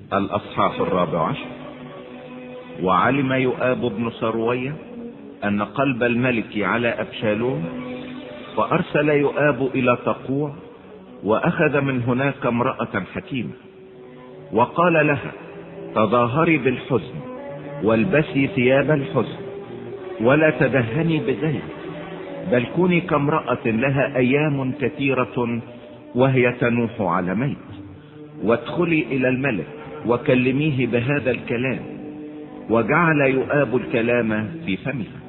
الأصحاح 14. وعلم يؤاب بن سروية أن قلب الملك على أبشالوم، فأرسل يؤاب إلى تقوع، وأخذ من هناك امرأة حكيمة، وقال لها: تظاهري بالحزن، والبسي ثياب الحزن، ولا تدهني بزيت، بل كوني كامرأة لها أيام كثيرة وهي تنوح على ميت، وادخلي إلى الملك وكلميه بهذا الكلام. وجعل يؤاب الكلام في فمها.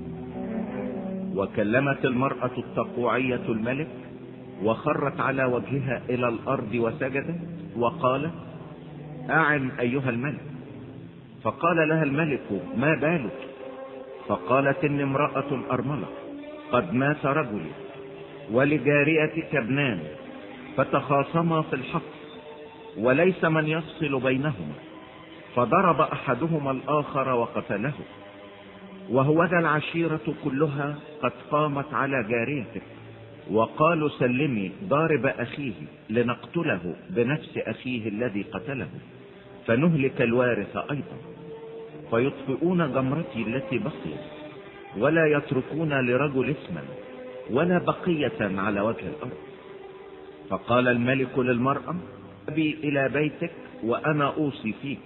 وكلمت المرأة التقوعية الملك، وخرت على وجهها إلى الأرض وسجدت، وقالت: أعن أيها الملك. فقال لها الملك: ما بالك؟ فقالت: إني امرأة أرملة، قد مات رجلي، ولجاريتك ابنان، فتخاصما في الحق، وليس من يفصل بينهما، فضرب أحدهما الآخر وقتله، وهوذا العشيرة كلها قد قامت على جاريتك، وقالوا: سلمي ضارب أخيه لنقتله بنفس أخيه الذي قتله، فنهلك الوارث أيضا، فيطفئون جمرتي التي بقيت، ولا يتركون لرجل اسما ولا بقية على وجه الأرض. فقال الملك للمرأة: أبي إلى بيتك وأنا أوصي فيك.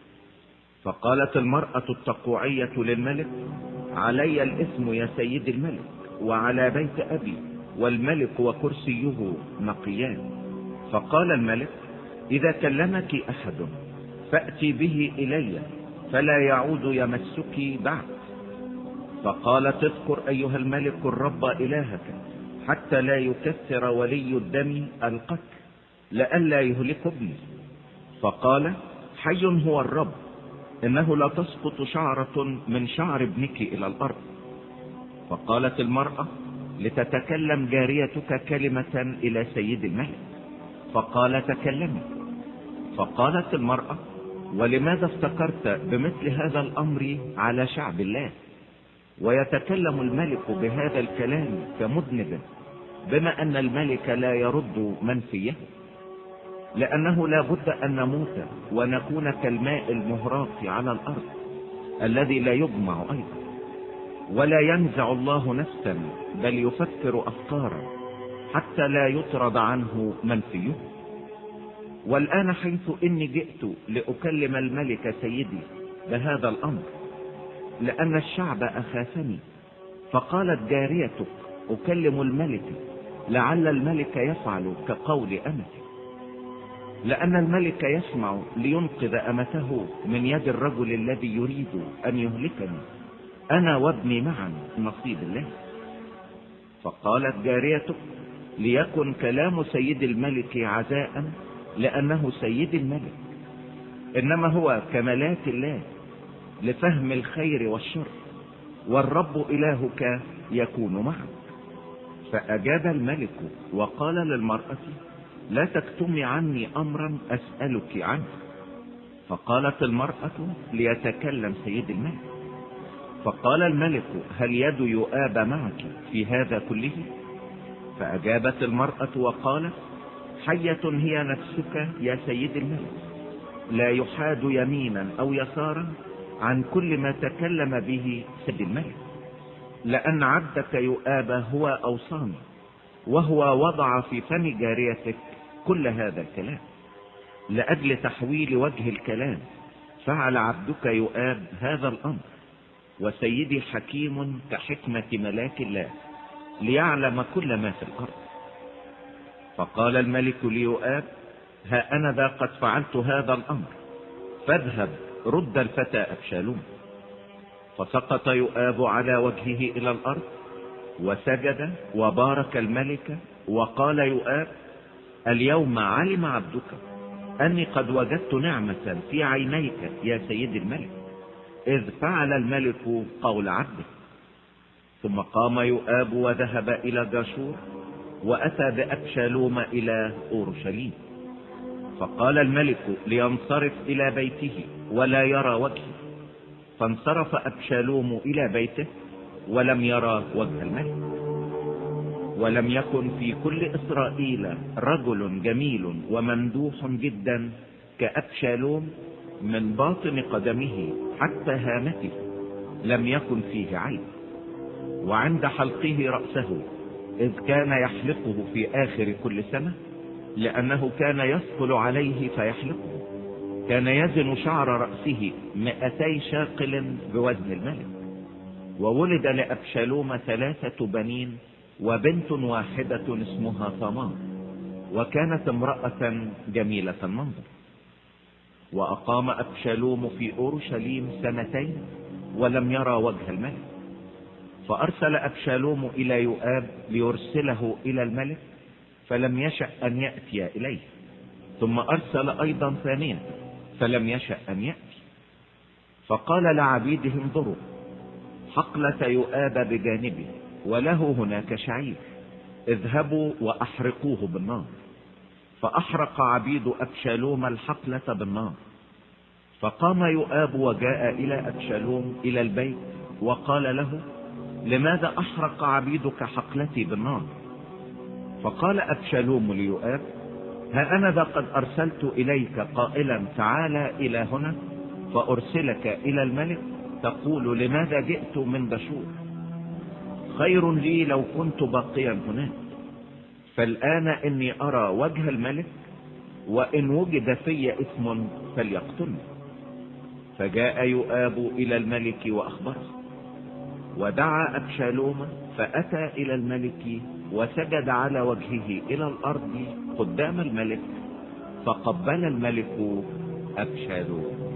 فقالت المرأة التقوعية للملك: علي الإثم يا سيد الملك، وعلى بيت أبي، والملك وكرسيه نقيان. فقال الملك: إذا كلمك أحد فأتي به إلي، فلا يعود يمسك بعد. فقالت: اذكر أيها الملك الرب إلهك، حتى لا يكثر ولي الدم القتل، لئلا يهلك ابني. فقال: حي هو الرب، إنه لا تسقط شعرة من شعر ابنك إلى الأرض. فقالت المرأة: لتتكلم جاريتك كلمة إلى سيد الملك. فقال: تكلمي. فقالت المرأة: ولماذا افتكرت بمثل هذا الأمر على شعب الله؟ ويتكلم الملك بهذا الكلام كمذنب، بما أن الملك لا يرد منفيه، لأنه لا بد أن نموت ونكون كالماء المهراق على الأرض الذي لا يجمع أيضا. ولا ينزع الله نفسا، بل يفكر أفكارا، حتى لا يطرد عنه منفيه. والآن حيث إني جئت لأكلم الملك سيدي بهذا الأمر، لأن الشعب أخافني، فقالت جاريتك: أكلم الملك، لعل الملك يفعل كقول أمتي، لأن الملك يسمع لينقذ أمته من يد الرجل الذي يريد أن يهلكني أنا وابني معا نصيب الله. فقالت جاريتك: ليكن كلام سيد الملك عزاء، لأنه سيد الملك، إنما هو كملاك الله لفهم الخير والشر، والرب إلهك يكون معك. فأجاب الملك وقال للمرأة: لا تكتمي عني أمرا أسألك عنه. فقالت المرأة: ليتكلم سيد الملك. فقال الملك: هل يد يؤاب معك في هذا كله؟ فأجابت المرأة وقالت: حية هي نفسك يا سيد الملك، لا يحاد يمينا أو يسارا عن كل ما تكلم به سيد الملك، لأن عبدك يؤاب هو أوصاني، وهو وضع في فم جاريتك كل هذا الكلام. لأجل تحويل وجه الكلام فعل عبدك يؤاب هذا الأمر، وسيدي حكيم كحكمة ملاك الله، ليعلم كل ما في الأرض. فقال الملك ليؤاب: ها أنا ذا قد فعلت هذا الأمر، فاذهب رد الفتى أبشالوم. فسقط يؤاب على وجهه إلى الأرض وسجد وبارك الملك. وقال يؤاب: اليوم علم عبدك أني قد وجدت نعمة في عينيك يا سيد الملك، إذ فعل الملك قول عبده. ثم قام يؤاب وذهب إلى جاشور، وأتى بأبشالوم إلى أورشليم. فقال الملك لينصرف إلى بيته ولا يرى وجهه، فانصرف أبشالوم إلى بيته ولم يرى وجه الملك. ولم يكن في كل إسرائيل رجل جميل وممدوح جدا كأبشالوم من باطن قدمه حتى هامته لم يكن فيه عيب. وعند حلقه رأسه إذ كان يحلقه في آخر كل سنة لأنه كان يثقل عليه فيحلقه، كان يزن شعر رأسه 200 شاقل بوزن الملك. وولد لأبشالوم 3 بنين وبنت واحدة اسمها ثمار، وكانت امرأة جميلة المنظر. وأقام أبشالوم في أورشليم 2 ولم يرى وجه الملك. فأرسل أبشالوم إلى يؤاب ليرسله إلى الملك، فلم يشأ أن يأتي إليه. ثم أرسل أيضا ثانية فلم يشأ أن يأتي. فقال لعبيده انظروا، حقلة يؤاب بجانبه وله هناك شعير، اذهبوا وأحرقوه بالنار. فأحرق عبيد أبشالوم الحقلة بالنار. فقام يؤاب وجاء إلى أبشالوم إلى البيت وقال له، لماذا أحرق عبيدك حقلتي بالنار؟ فقال أبشالوم ليؤاب، ها أنا ذا قد أرسلت إليك قائلا تعالى إلى هنا فأرسلك إلى الملك، تقول لماذا جئت من بشور؟ خير لي لو كنت باقيا هناك. فالآن إني أرى وجه الملك، وإن وجد في إثم فليقتلني. فجاء يؤاب إلى الملك وأخبره. ودعا أبشالوم فأتى إلى الملك وسجد على وجهه إلى الأرض قدام الملك، فقبل الملك أبشالوم.